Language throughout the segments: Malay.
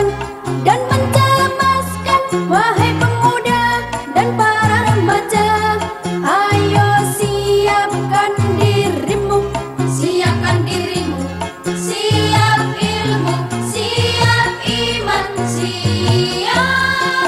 iman dan mencemaskan. Wahai pemuda dan para remaja, ayo siapkan dirimu, siapkan dirimu, siap ilmu, siap iman, siap.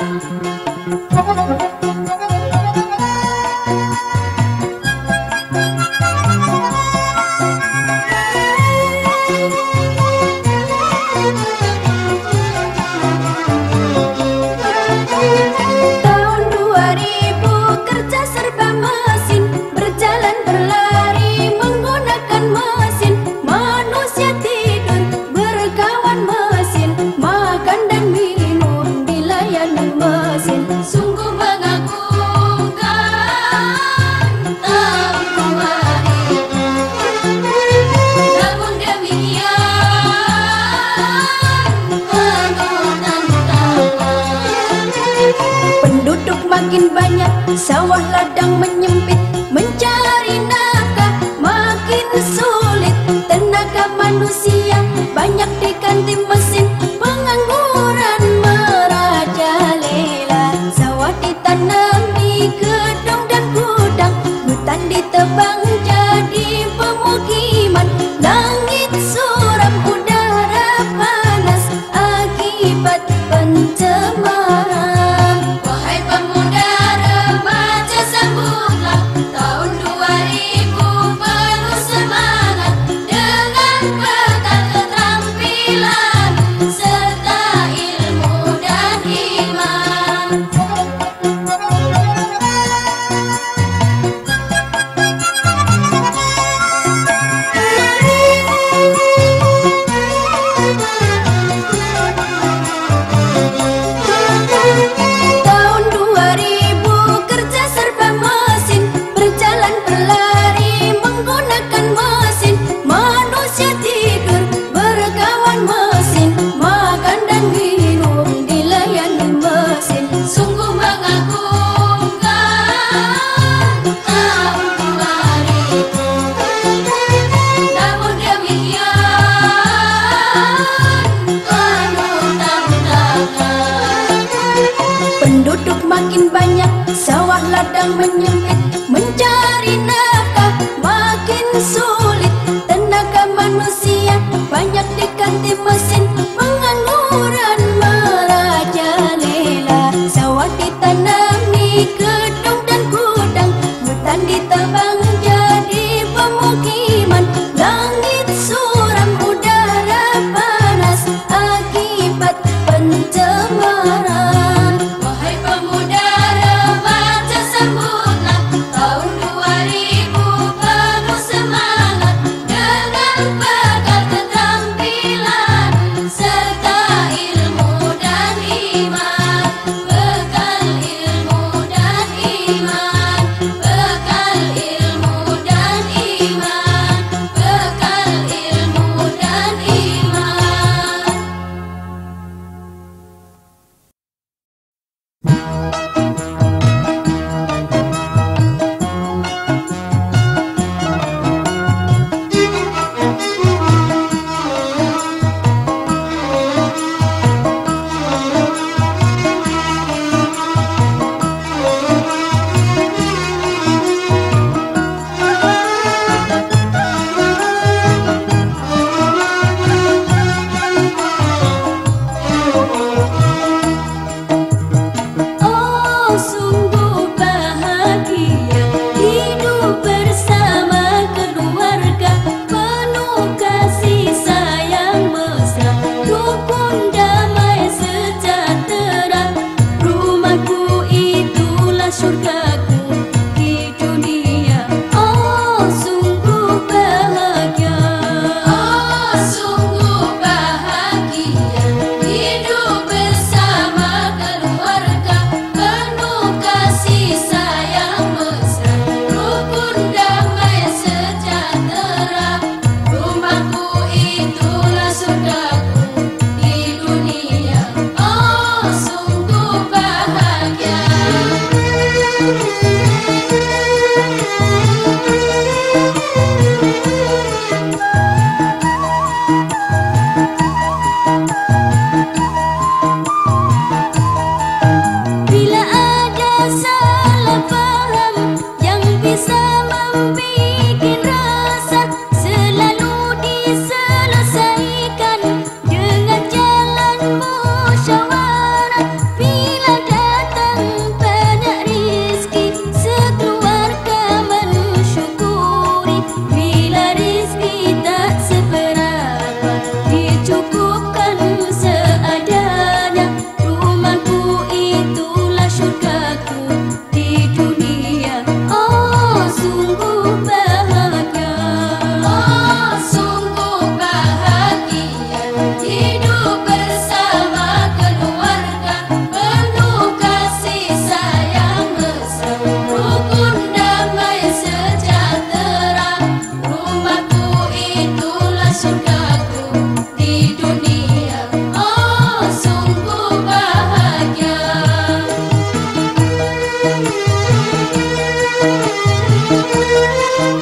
Tahun 2000 kerja serba mesin, berjalan berlari menggunakan mesin. Manusia tidur berkawan mesin, makan dan minum dilayani mesin. Sungguh mengagumkan tahun 2000. Namun demikian penuh tantangan. Penduduk makin banyak, sawah ladang menyempit, mencari nafkah makin sulit. Tenaga manusia banyak diganti mesin, pengangguran merajalela. Sawah ditanami gedung dan gudang, hutan ditebang jadi pemukiman. Langit suram, udara panas akibat pencemaran. Wahai pemuda remaja, sambutlah tahun 2000 penuh semangat, dengan bekal keterampilan serta ilmu dan iman. Tahun 2000 kerja serba mesin, berjalan berlari menggunakan mesin. Manusia tidur berkawan mesin, makan dan minum dilayani mesin. Sungguh mengagumkan tahun 2000. Namun demikian penuh tantangan. Penduduk makin banyak, sawah ladang menyempit, mencari nafkah makin sulit. Tenaga manusia banyak diganti mesin, pengangguran merajalela. Sawah ditanami gedung dan gudang, hutan ditebang jadi pemukiman. Langit suram, udara panas akibat pencemaran. Wahai pemuda remaja, sambutlah tahun 2000 penuh semangat, dengan bekal keterampilan serta ilmu dan iman. Bekal ilmu dan iman, bekal ilmu dan iman.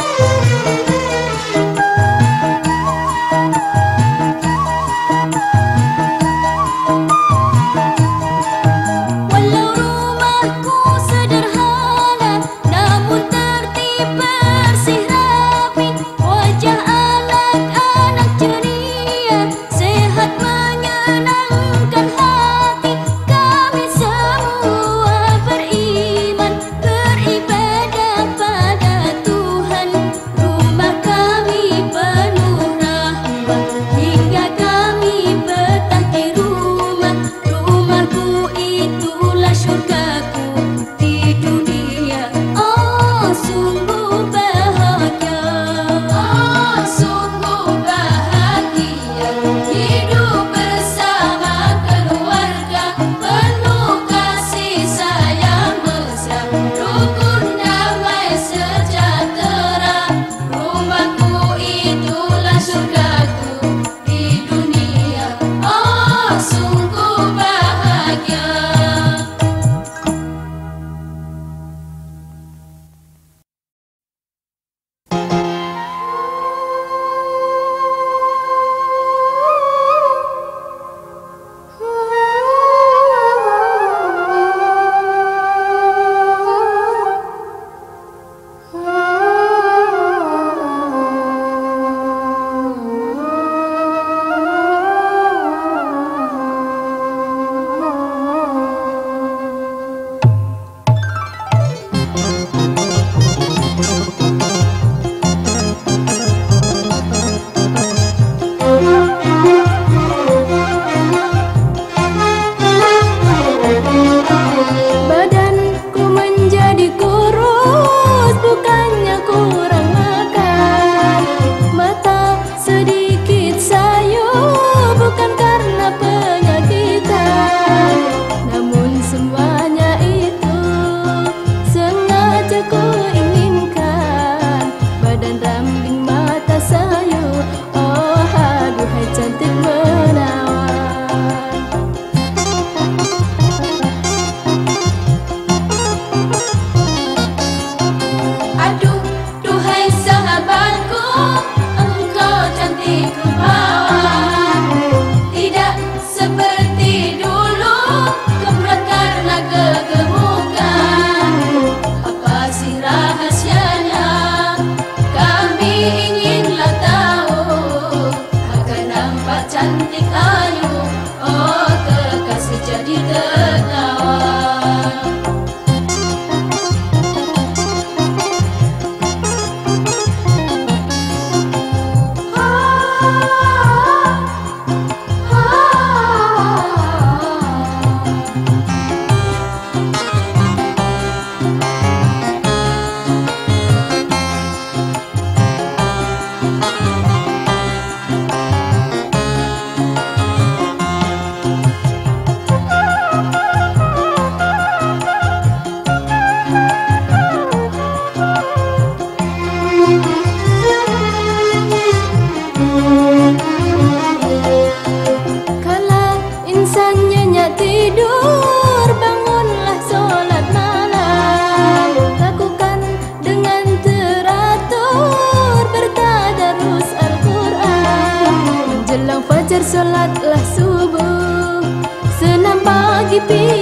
Solatlah subuh, senam pagi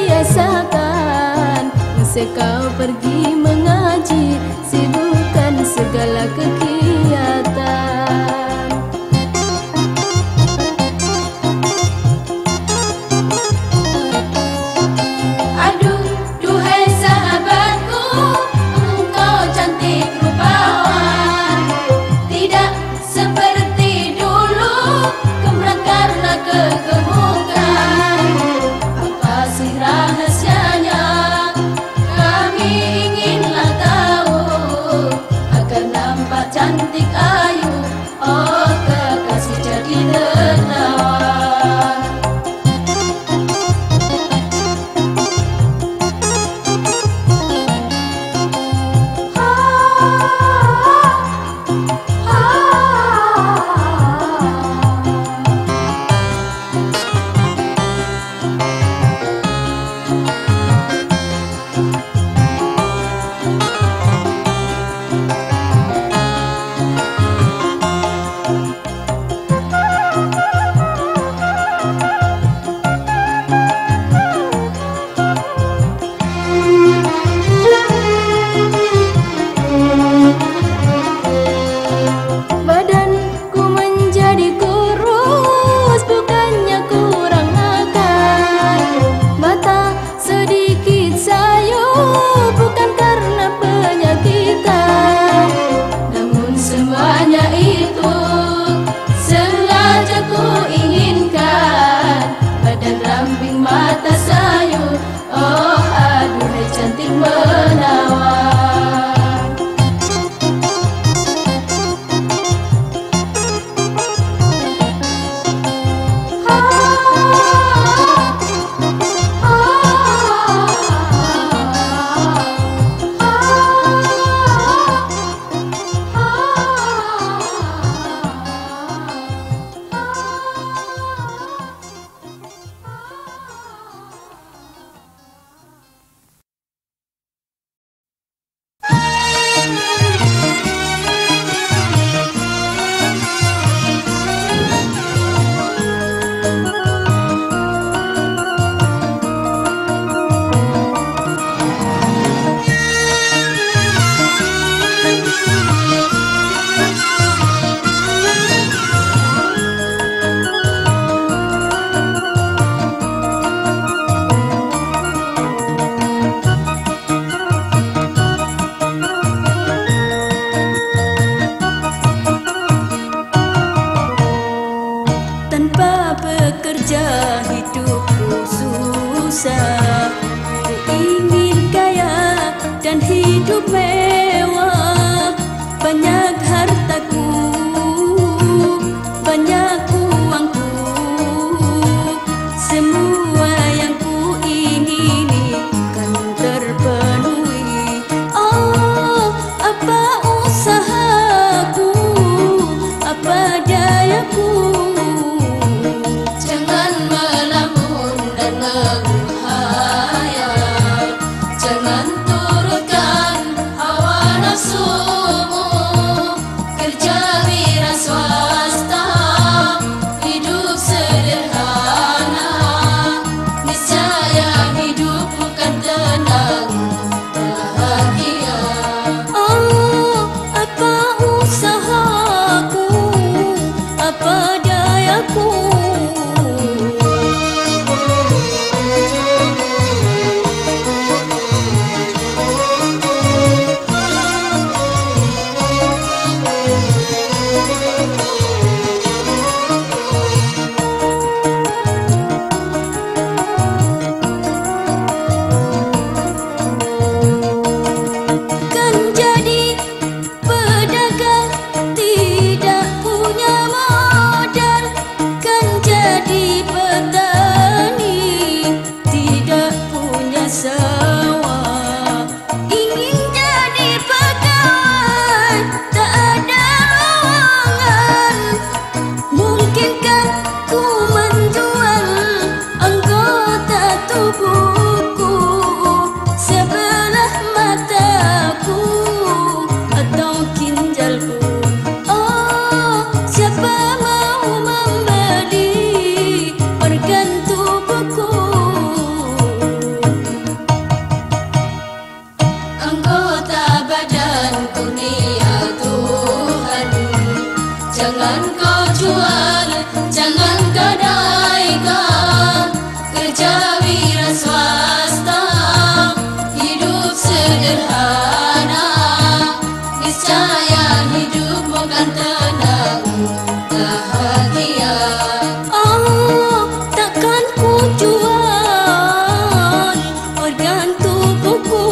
biasakan. Masa kau pergi mengaji, sibukkan segala kegiatan. Aduh, duhai sahabatku, engkau cantik rupawan. Tidak seperti dulu, gemerak karena kegemukan. Apa sih rahasianya? Kami inginlah tahu, agar nampak cantik ayu. Oh kekasih jadi dermawan. hidup mewah, banyak hartaku, banyak uangku, semua yang ku ingini kan terpenuhi. Oh, apa usahaku, apa dayaku. Jangan melamun dan menghayal, jangan turutkan hawa nafsumu. Kerja wira swasta, hidup sederhana, niscaya hidup bukan tenang, bahagia. Oh, apa usahaku, apa dayaku. Kan jadi pedagang tidak punya modal, kan jadi petani tidak punya sawah. Ingin jadi pegawai tak ada lowongan, mungkinkah ku menjual anggota tubuhku, sebelah mataku atau ginjalku? Oh, siapa mau membeli organ tubuhku? Anggota badanku nia Tuhan, jangan kau jual, jangan gadaikan. Kerja wira swasta, hidup sederhana, niscaya hidup bukan tenang, bahagia. Oh, takkan ku jual organ tubuhku.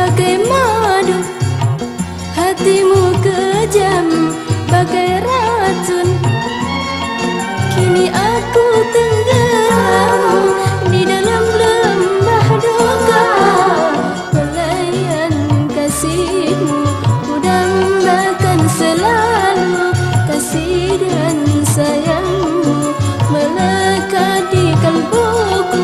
bagai madu, hatimu kejam bagai racun. Kini aku tenggelam di dalam lembah duka. Pelayan kasihmu ku dambakan selalu. Kasih dan sayangmu melekat di kalbuku.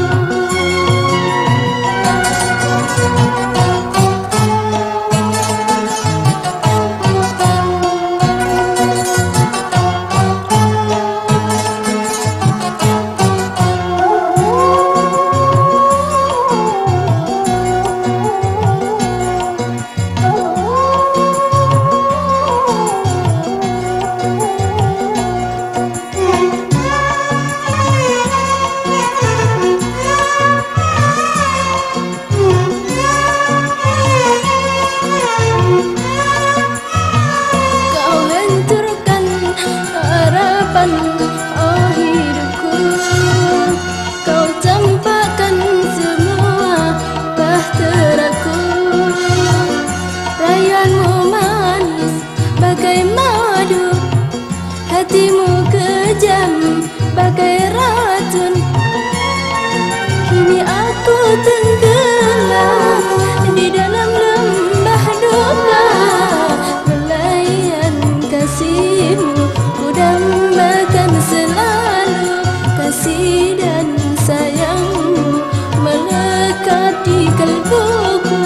Oh hidupku, kau campakkan semua bahteraku. Rayuanmu manis bagai madu, hatimu kejam bagai racun. Kini aku tenggelam di dalam lembah duka. Pelayan kasihmu ku dambakan selalu. Kasih dan sayangmu melekat di kalbuku.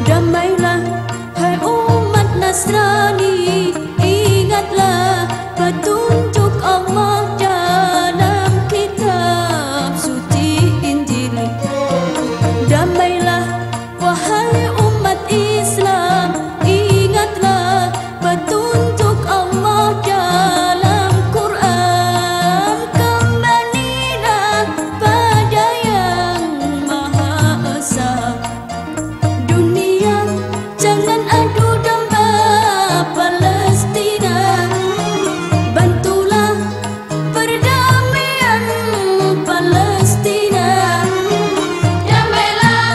Damailah hai umat Nasrani, ingatlah petunjuk Allah dalam kitab suci Injil. Damailah wahai umat Islam, ingatlah petunjuk Allah dalam Quran. Kembalilah pada yang Maha Esa. Dunia jangan adu domba Palestina, bantulah perdamaian Palestina. Damailah,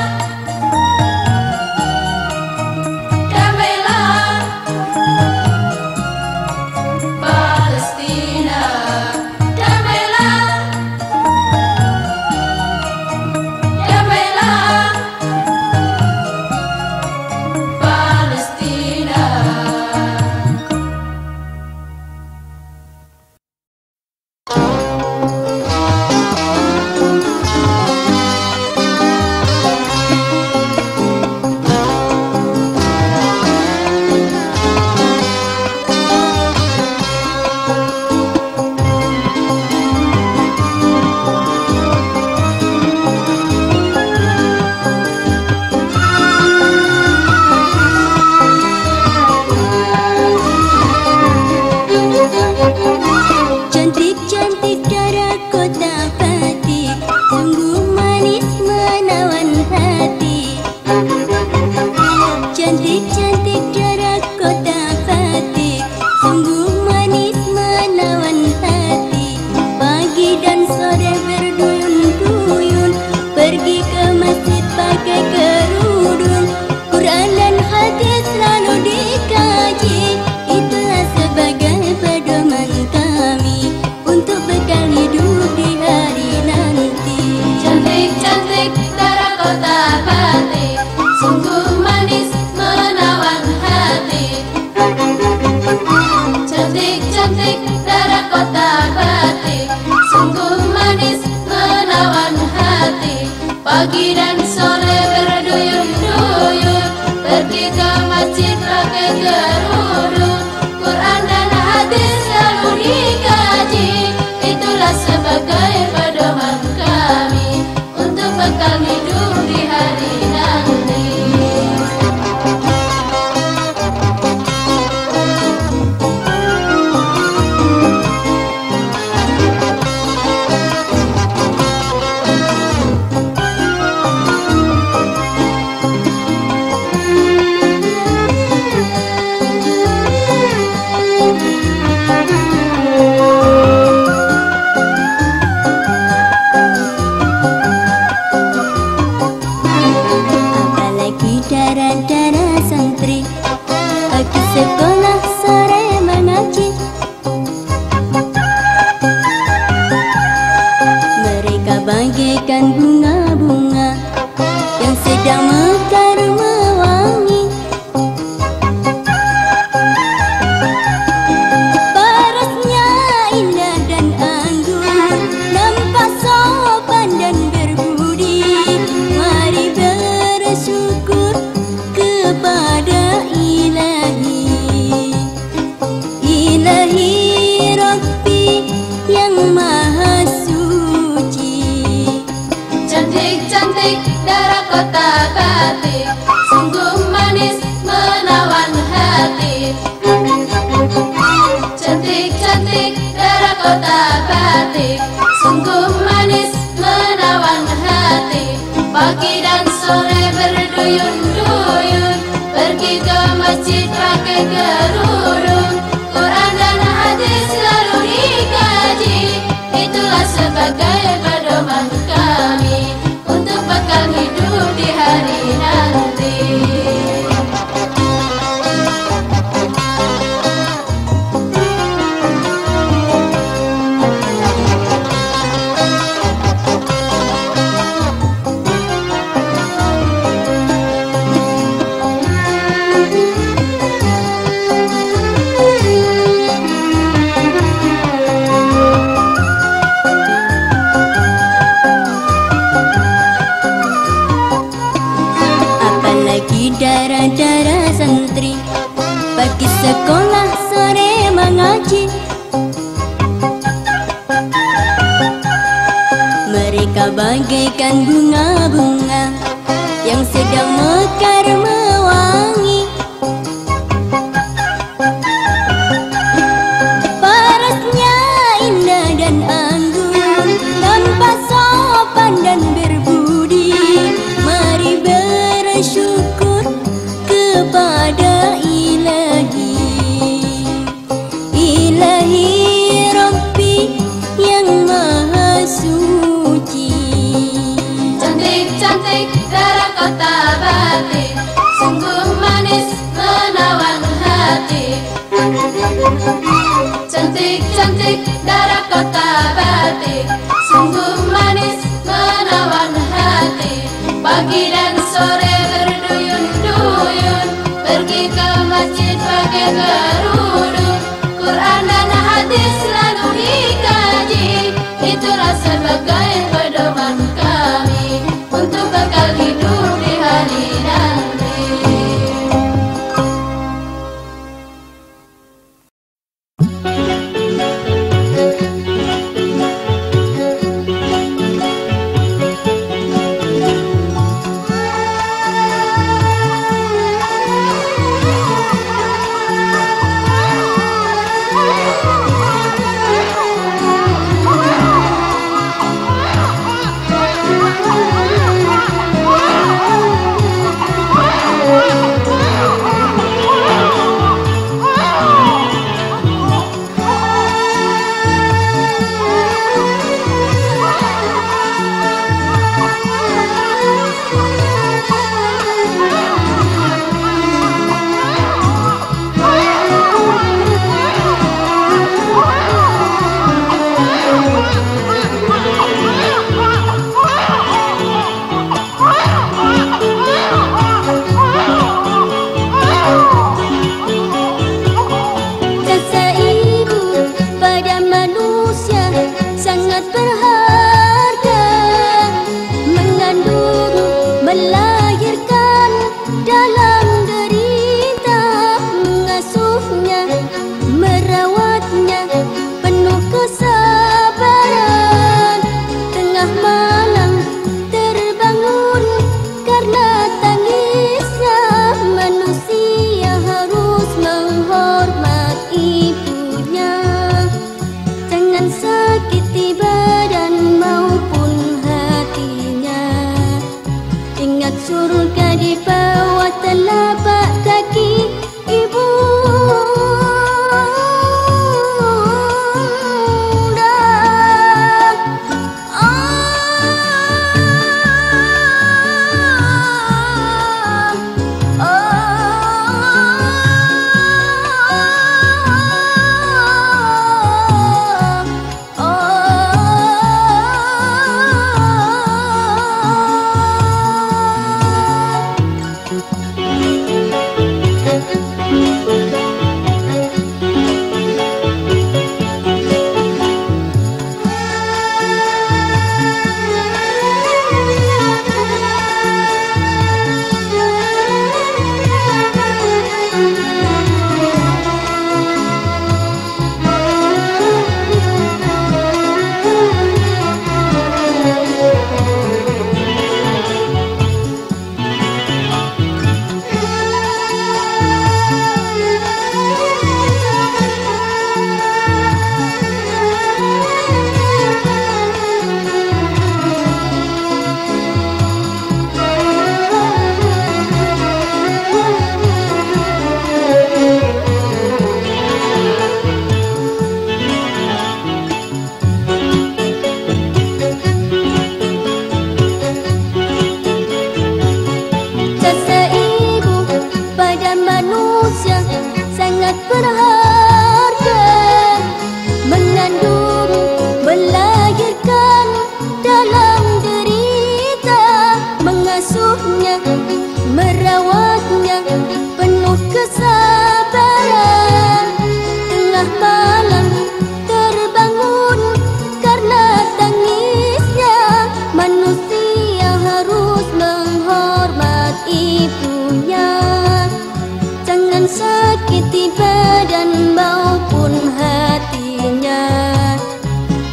damailah Palestina. Damailah, damailah Palestina. Cantik-cantik darah kota Fatih, sungguh manis menawan hati. Cantik-cantik darah kota Fatih, sungguh manis menawan hati. Pagi dan sore berduyun-duyun, pergi ke masjid pakai kerudung. Quran dan hadis selalu dikaji, itulah sebagai pedoman kami untuk bekal hidup di hari nanti. Cantik-cantik darah kota Fatih, sungguh manis menawan hati. Cantik-cantik darah kota Fatih, sungguh manis menawan hati. Pagi dan sore berduyun-duyun, pergi ke masjid pakai kerudung. Quran dan hadis selalu dikaji, itulah sebagai pedoman kami untuk bekal hidup di hari nanti. Apalagi darah-darah santri, pagi sekolah sore mengaji. Mereka bagaikan bunga-bunga yang sedang mekar mewangi. Parasnya indah dan anggun, nampak sopan dan berbudi. Mari bersyukur kepada Ilahi, Ilahi Rabbi yang Maha Suci. Cantik-cantik darah kota Fatih, sungguh manis menawan hati. Cantik-cantik darah kota Fatih, sungguh manis menawan hati. Pagi dan sore berduyun-duyun, pergi ke masjid pakai kerudung. Quran dan hadis selalu dikaji, itulah sebagai pedoman kami untuk bekal hidup di hari nanti. dengan bunga-bunga yang sedang mekar mewangi. Parasnya indah dan anggun, tampak sopan dan berbudi. Mari bersyukur kepada Ilahi, Ilahi Rabbi yang Maha Suci. Cantik-cantik darah kota batik, sungguh manis menawan hati. Cantik-cantik darah kota batik, sungguh manis menawan hati. Pagi dan sore berduyun-duyun, pergi ke masjid pakai kerudung. Quran dan hadis selalu dikaji, itulah sebagai pedoman kami untuk kekal hidup di hari nanti.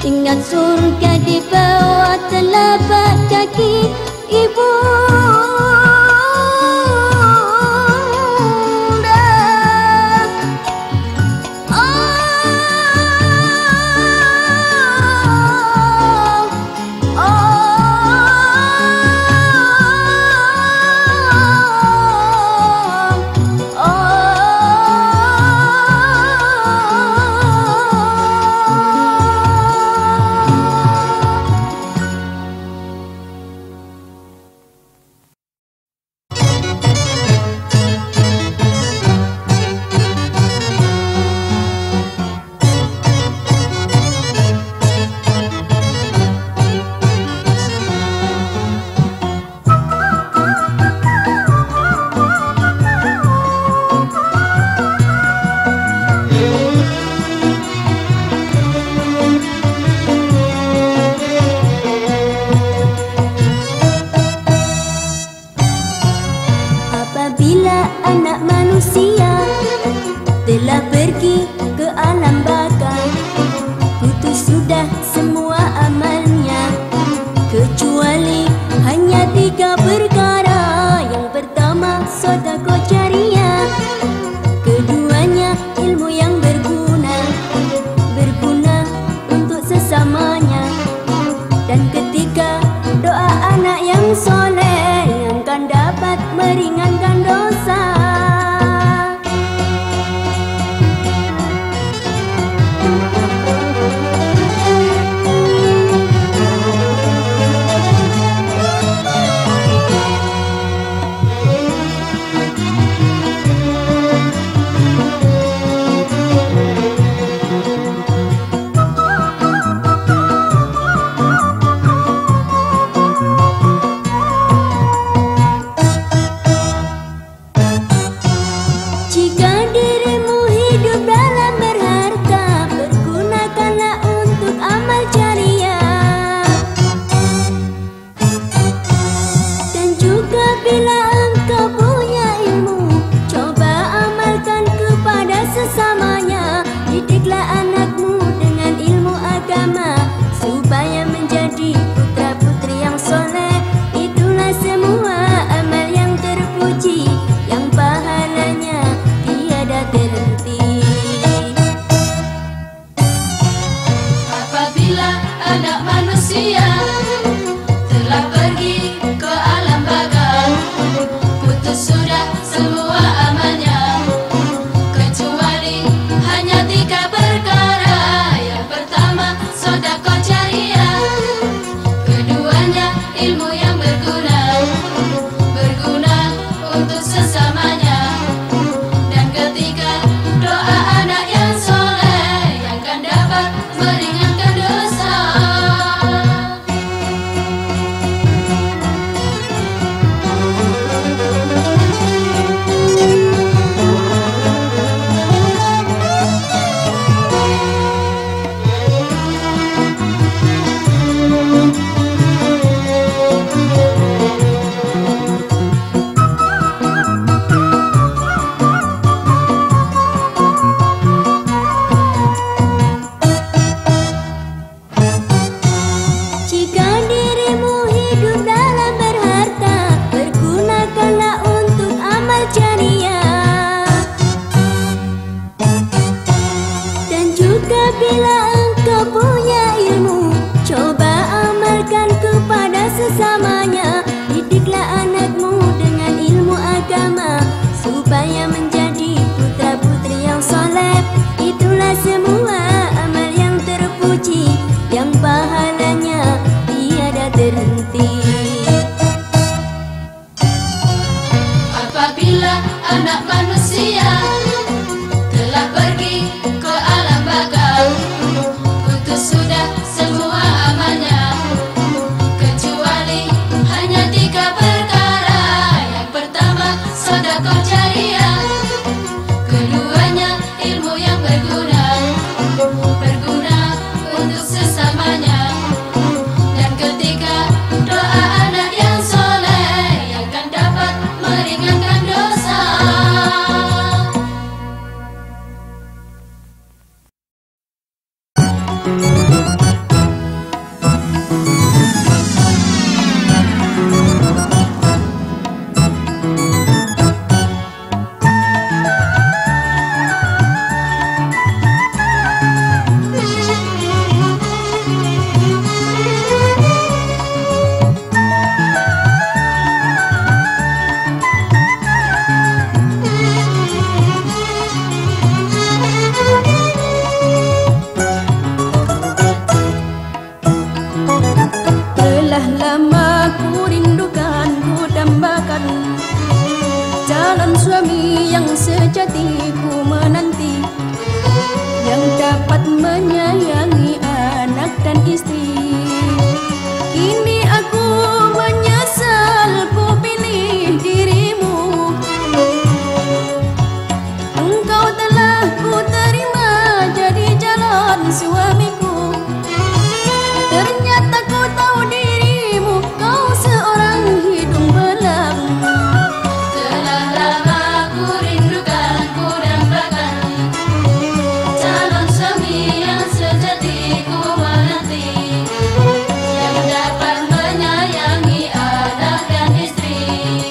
Ingat surga di bawah telapak kaki ibu. Apabila anak manusia telah pergi ke alam baka, putus sudah semua amalnya, kecuali hanya 3 perkara. Yang pertama sedekah jariah, keduanya ilmu yang berguna untuk sesamanya, dan ketiga doa anak yang soleh yang akan dapat meringankan dosa. Sesamanya, didiklah anakmu dengan ilmu agama supaya menjadi putra-putri yang soleh. Itulah semua amal yang terpuji, yang pahalanya tiada terhenti. Apabila anak manusia telah pergi ke alam baka, putus sudah semua amalnya, hanya 3 perkara. Yang pertama sedekah jariah, keduanya ilmu yang berguna untuk sesamanya, dan ketiga doa anak yang soleh yang akan dapat meringankan dosa. calon suami yang sejati ku menanti, yang dapat menyayangi anak dan istri. Kini aku menyesal ku pilih dirimu. Engkau telah ku terima jadi calon suamiku. Ternyata ku tahu dirimu, kau seorang hidung belang. Telah lama ku rindukan, ku dambakan calon suami yang sejati ku menanti, yang dapat menyayangi anak dan istri.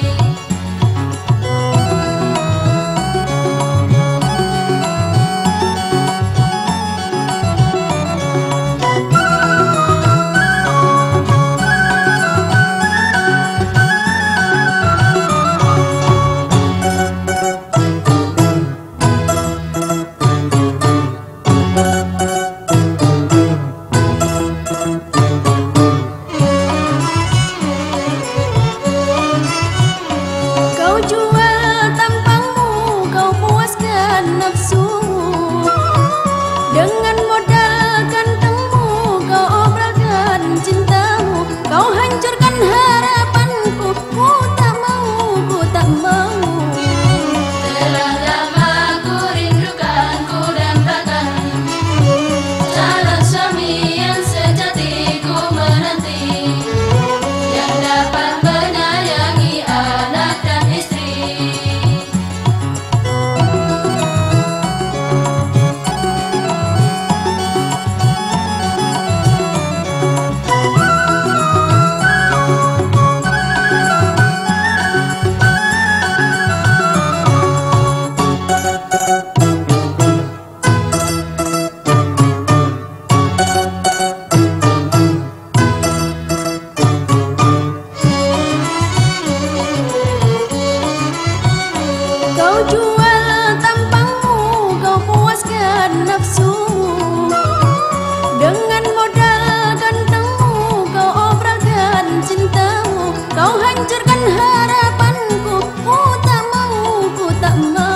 Kau jual tampangmu, kau puaskan nafsumu. Dengan modal gantengmu, kau obralkan cintamu. Kau hancurkan harapanku, ku tak mau, ku tak mau. Telah lama ku rindukan, ku dambakan calon suami yang sejati ku menanti, yang dapat menyayangi anak dan istri. Kau jual tampangmu, kau puaskan nafsumu. Dengan modal gantengmu, kau obralkan cintamu. Kau hancurkan harapanku, ku tak mau, ku tak mau.